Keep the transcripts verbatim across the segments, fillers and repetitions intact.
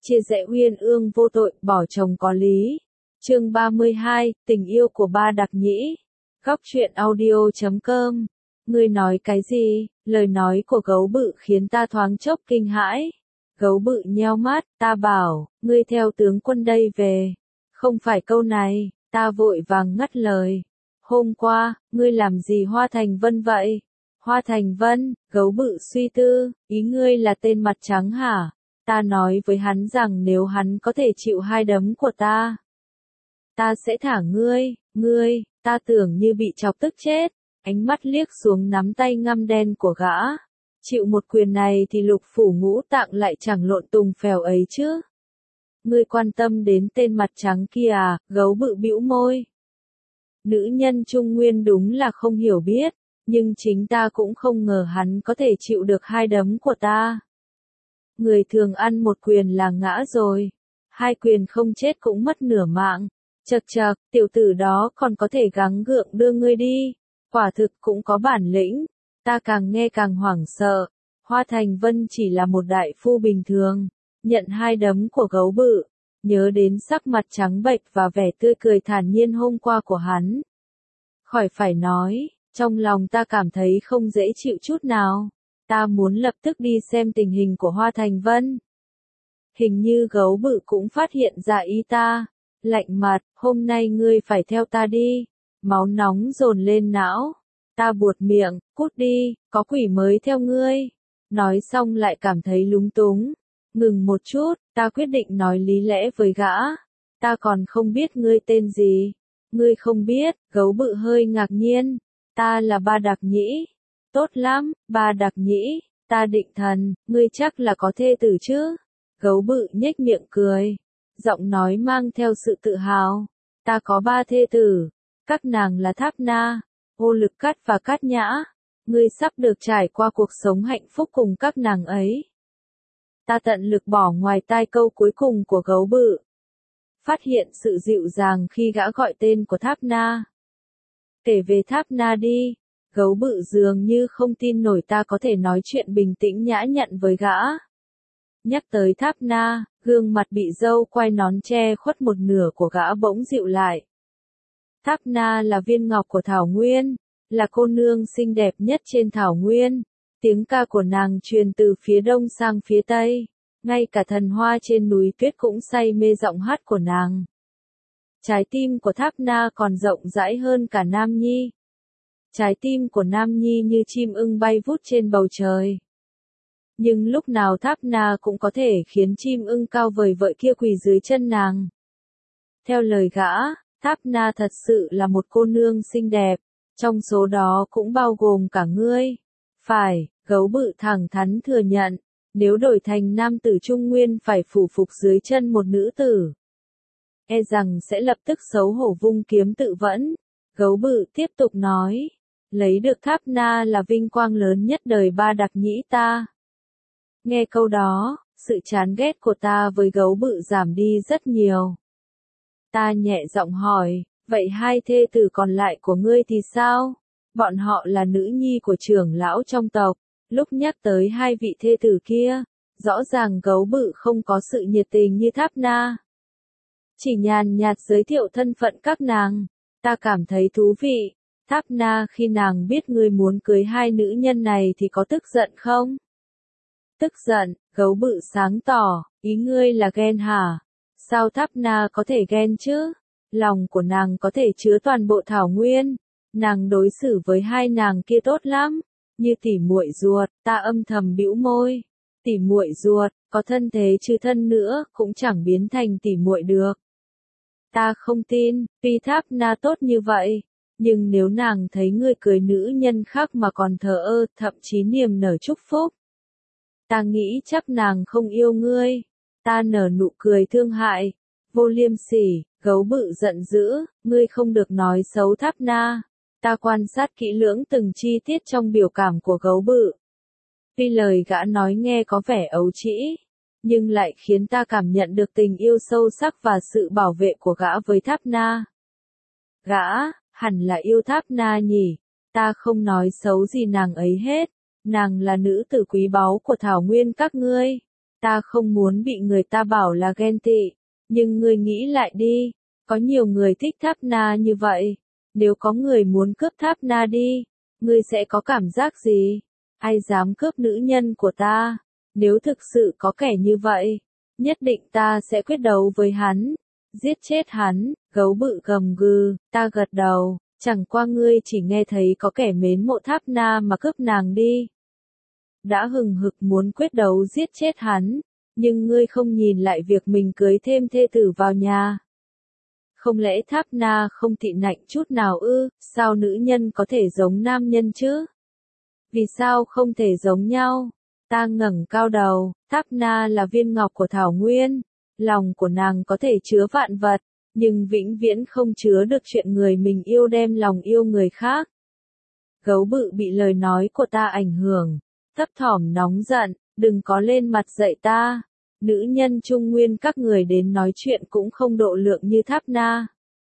chia rẽ uyên ương vô tội, bỏ chồng có lý. Chương ba mươi hai, tình yêu của Ba Đặc Nhĩ. Góc truyện audio chấm com. Ngươi nói cái gì? Lời nói của gấu bự khiến ta thoáng chốc kinh hãi. Gấu bự nheo mắt, ta bảo, ngươi theo tướng quân đây về. Không phải câu này, ta vội vàng ngắt lời. Hôm qua, ngươi làm gì Hoa Thành Vân vậy? Hoa Thành Vân, gấu bự suy tư, ý ngươi là tên mặt trắng hả? Ta nói với hắn rằng nếu hắn có thể chịu hai đấm của ta, ta sẽ thả ngươi, ngươi, ta tưởng như bị chọc tức chết, ánh mắt liếc xuống nắm tay ngăm đen của gã. Chịu một quyền này thì lục phủ ngũ tạng lại chẳng lộn tùng phèo ấy chứ. Ngươi quan tâm đến tên mặt trắng kia à? Gấu bự bĩu môi. Nữ nhân Trung Nguyên đúng là không hiểu biết, nhưng chính ta cũng không ngờ hắn có thể chịu được hai đấm của ta. Người thường ăn một quyền là ngã rồi, hai quyền không chết cũng mất nửa mạng. Chậc chậc, tiểu tử đó còn có thể gắng gượng đưa ngươi đi, quả thực cũng có bản lĩnh. Ta càng nghe càng hoảng sợ. Hoa Thành Vân chỉ là một đại phu bình thường, nhận hai đấm của gấu bự, nhớ đến sắc mặt trắng bệch và vẻ tươi cười thản nhiên hôm qua của hắn. Khỏi phải nói, trong lòng ta cảm thấy không dễ chịu chút nào. Ta muốn lập tức đi xem tình hình của Hoa Thành Vân. Hình như gấu bự cũng phát hiện ra ý ta. Lạnh mặt, hôm nay ngươi phải theo ta đi. Máu nóng dồn lên não. Ta buột miệng, cút đi, có quỷ mới theo ngươi. Nói xong lại cảm thấy lúng túng. Ngừng một chút, ta quyết định nói lý lẽ với gã. Ta còn không biết ngươi tên gì. Ngươi không biết, gấu bự hơi ngạc nhiên. Ta là Ba Đặc Nhĩ. Tốt lắm, Ba Đặc Nhĩ, ta định thần, ngươi chắc là có thê tử chứ? Gấu bự nhếch miệng cười. Giọng nói mang theo sự tự hào. Ta có ba thê tử. Các nàng là Tháp Na, Ô Lực Cát và Cát Nhã. Ngươi sắp được trải qua cuộc sống hạnh phúc cùng các nàng ấy. Ta tận lực bỏ ngoài tai câu cuối cùng của gấu bự. Phát hiện sự dịu dàng khi gã gọi tên của Tháp Na. Kể về Tháp Na đi. Gấu bự dường như không tin nổi ta có thể nói chuyện bình tĩnh nhã nhặn với gã. Nhắc tới Tháp Na, gương mặt bị râu quai nón che khuất một nửa của gã bỗng dịu lại. Tháp Na là viên ngọc của Thảo Nguyên, là cô nương xinh đẹp nhất trên Thảo Nguyên. Tiếng ca của nàng truyền từ phía đông sang phía tây. Ngay cả thần hoa trên núi tuyết cũng say mê giọng hát của nàng. Trái tim của Tháp Na còn rộng rãi hơn cả Nam Nhi. Trái tim của Nam Nhi như chim ưng bay vút trên bầu trời. Nhưng lúc nào Tháp Na cũng có thể khiến chim ưng cao vời vợi kia quỳ dưới chân nàng. Theo lời gã, Tháp Na thật sự là một cô nương xinh đẹp, trong số đó cũng bao gồm cả ngươi. Phải, gấu bự thẳng thắn thừa nhận, nếu đổi thành nam tử Trung Nguyên phải phủ phục dưới chân một nữ tử, e rằng sẽ lập tức xấu hổ vung kiếm tự vẫn. Gấu bự tiếp tục nói. Lấy được Tháp Na là vinh quang lớn nhất đời Ba Đặc Nhĩ ta. Nghe câu đó, sự chán ghét của ta với gấu bự giảm đi rất nhiều. Ta nhẹ giọng hỏi, vậy hai thê tử còn lại của ngươi thì sao? Bọn họ là nữ nhi của trưởng lão trong tộc. Lúc nhắc tới hai vị thê tử kia, rõ ràng gấu bự không có sự nhiệt tình như Tháp Na. Chỉ nhàn nhạt giới thiệu thân phận các nàng. Ta cảm thấy thú vị. Tháp Na, khi nàng biết ngươi muốn cưới hai nữ nhân này thì có tức giận không? Tức giận, gấu bự sáng tỏ, ý ngươi là ghen hả? Sao Tháp Na có thể ghen chứ? Lòng của nàng có thể chứa toàn bộ Thảo Nguyên. Nàng đối xử với hai nàng kia tốt lắm, như tỉ muội ruột. Ta âm thầm bĩu môi. Tỉ muội ruột, có thân thế chứ thân nữa, cũng chẳng biến thành tỉ muội được. Ta không tin, tuy Tháp Na tốt như vậy. Nhưng nếu nàng thấy ngươi cưới nữ nhân khác mà còn thờ ơ, thậm chí niềm nở chúc phúc, ta nghĩ chắc nàng không yêu ngươi. Ta nở nụ cười thương hại. Vô liêm sỉ, gấu bự giận dữ, ngươi không được nói xấu Tháp Na. Ta quan sát kỹ lưỡng từng chi tiết trong biểu cảm của gấu bự. Tuy lời gã nói nghe có vẻ ấu trĩ, nhưng lại khiến ta cảm nhận được tình yêu sâu sắc và sự bảo vệ của gã với Tháp Na. Gã, hẳn là yêu Tháp Na nhỉ? Ta không nói xấu gì nàng ấy hết. Nàng là nữ tử quý báu của Thảo Nguyên các ngươi. Ta không muốn bị người ta bảo là ghen tị, nhưng ngươi nghĩ lại đi, có nhiều người thích Tháp Na như vậy, nếu có người muốn cướp Tháp Na đi, ngươi sẽ có cảm giác gì? Ai dám cướp nữ nhân của ta? Nếu thực sự có kẻ như vậy, nhất định ta sẽ quyết đấu với hắn, giết chết hắn. Gấu bự gầm gừ, ta gật đầu, chẳng qua ngươi chỉ nghe thấy có kẻ mến mộ Tháp Na mà cướp nàng đi. Đã hừng hực muốn quyết đấu giết chết hắn, nhưng ngươi không nhìn lại việc mình cưới thêm thê tử vào nhà. Không lẽ Tháp Na không tị nạnh chút nào ư? Sao nữ nhân có thể giống nam nhân chứ? Vì sao không thể giống nhau? Ta ngẩng cao đầu, Tháp Na là viên ngọc của Thảo Nguyên, lòng của nàng có thể chứa vạn vật, nhưng vĩnh viễn không chứa được chuyện người mình yêu đem lòng yêu người khác. Gấu bự bị lời nói của ta ảnh hưởng, thấp thỏm nóng giận, đừng có lên mặt dạy ta. Nữ nhân Trung Nguyên các người đến nói chuyện cũng không độ lượng như Tháp Na.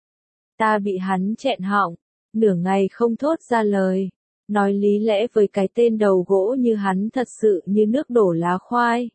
Ta bị hắn chẹn họng, nửa ngày không thốt ra lời. Nói lý lẽ với cái tên đầu gỗ như hắn thật sự như nước đổ lá khoai.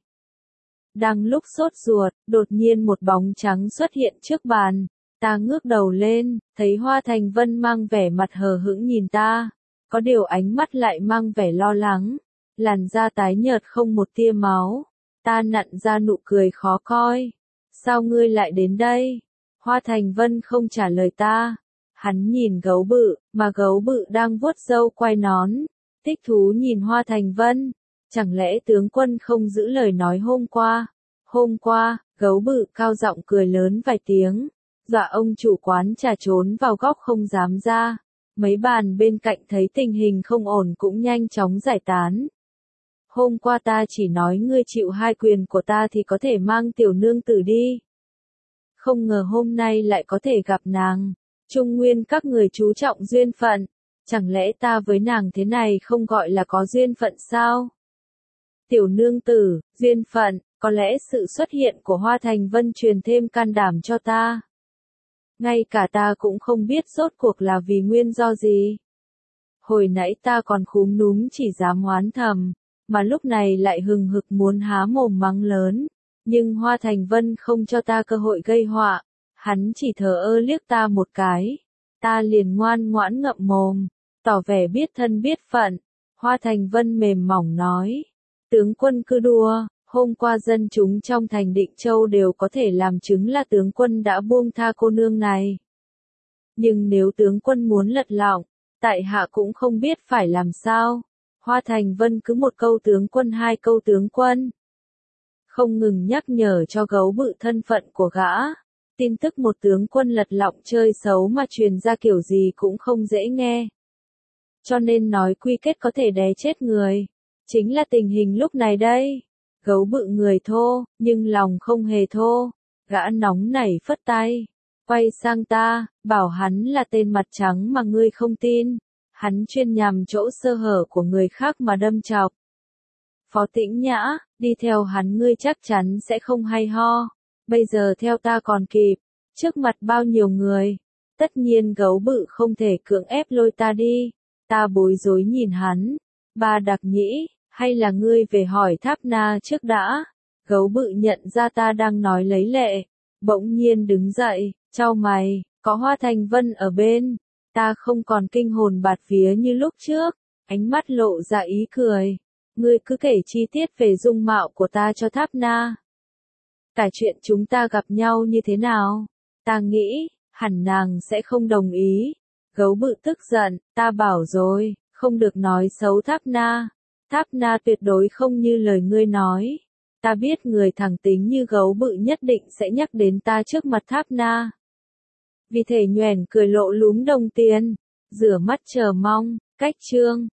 Đang lúc sốt ruột, đột nhiên một bóng trắng xuất hiện trước bàn. Ta ngước đầu lên, thấy Hoa Thành Vân mang vẻ mặt hờ hững nhìn ta. Có điều ánh mắt lại mang vẻ lo lắng. Làn da tái nhợt không một tia máu. Ta nặn ra nụ cười khó coi. Sao ngươi lại đến đây? Hoa Thành Vân không trả lời ta. Hắn nhìn gấu bự, mà gấu bự đang vuốt râu quai nón. Thích thú nhìn Hoa Thành Vân. Chẳng lẽ tướng quân không giữ lời nói hôm qua? Hôm qua, gấu bự cao giọng cười lớn vài tiếng. Dọa ông chủ quán trà trốn vào góc không dám ra. Mấy bàn bên cạnh thấy tình hình không ổn cũng nhanh chóng giải tán. Hôm qua ta chỉ nói ngươi chịu hai quyền của ta thì có thể mang tiểu nương tử đi. Không ngờ hôm nay lại có thể gặp nàng. Trung Nguyên các người chú trọng duyên phận. Chẳng lẽ ta với nàng thế này không gọi là có duyên phận sao? Tiểu nương tử, duyên phận, có lẽ sự xuất hiện của Hoa Thành Vân truyền thêm can đảm cho ta. Ngay cả ta cũng không biết rốt cuộc là vì nguyên do gì. Hồi nãy ta còn khúm núm chỉ dám oán thầm, mà lúc này lại hừng hực muốn há mồm mắng lớn. Nhưng Hoa Thành Vân không cho ta cơ hội gây họa, hắn chỉ thờ ơ liếc ta một cái. Ta liền ngoan ngoãn ngậm mồm, tỏ vẻ biết thân biết phận. Hoa Thành Vân mềm mỏng nói, tướng quân cứ đùa, hôm qua dân chúng trong thành Định Châu đều có thể làm chứng là tướng quân đã buông tha cô nương này. Nhưng nếu tướng quân muốn lật lọng, tại hạ cũng không biết phải làm sao. Hoa Thành Vân cứ một câu tướng quân hai câu tướng quân. Không ngừng nhắc nhở cho gấu bự thân phận của gã. Tin tức một tướng quân lật lọng chơi xấu mà truyền ra kiểu gì cũng không dễ nghe. Cho nên nói quy kết có thể đè chết người. Chính là tình hình lúc này đây. Gấu bự người thô, nhưng lòng không hề thô. Gã nóng nảy phất tay. Quay sang ta, bảo hắn là tên mặt trắng mà ngươi không tin. Hắn chuyên nhằm chỗ sơ hở của người khác mà đâm chọc. Phó Tĩnh Nhã, đi theo hắn ngươi chắc chắn sẽ không hay ho. Bây giờ theo ta còn kịp, trước mặt bao nhiêu người. Tất nhiên gấu bự không thể cưỡng ép lôi ta đi. Ta bối rối nhìn hắn. Ba Đặc Nhĩ, hay là ngươi về hỏi Tháp Na trước đã. Gấu bự nhận ra ta đang nói lấy lệ. Bỗng nhiên đứng dậy, chau mày, có Hoa Thành Vân ở bên. Ta không còn kinh hồn bạt vía như lúc trước. Ánh mắt lộ ra ý cười. Ngươi cứ kể chi tiết về dung mạo của ta cho Tháp Na. Cả chuyện chúng ta gặp nhau như thế nào? Ta nghĩ, hẳn nàng sẽ không đồng ý. Gấu bự tức giận, ta bảo rồi, không được nói xấu Tháp Na. Tháp Na tuyệt đối không như lời ngươi nói. Ta biết người thẳng tính như gấu bự nhất định sẽ nhắc đến ta trước mặt Tháp Na. Vì thể nhoẻn cười lộ lúm đồng tiền, rửa mắt chờ mong, cách chương.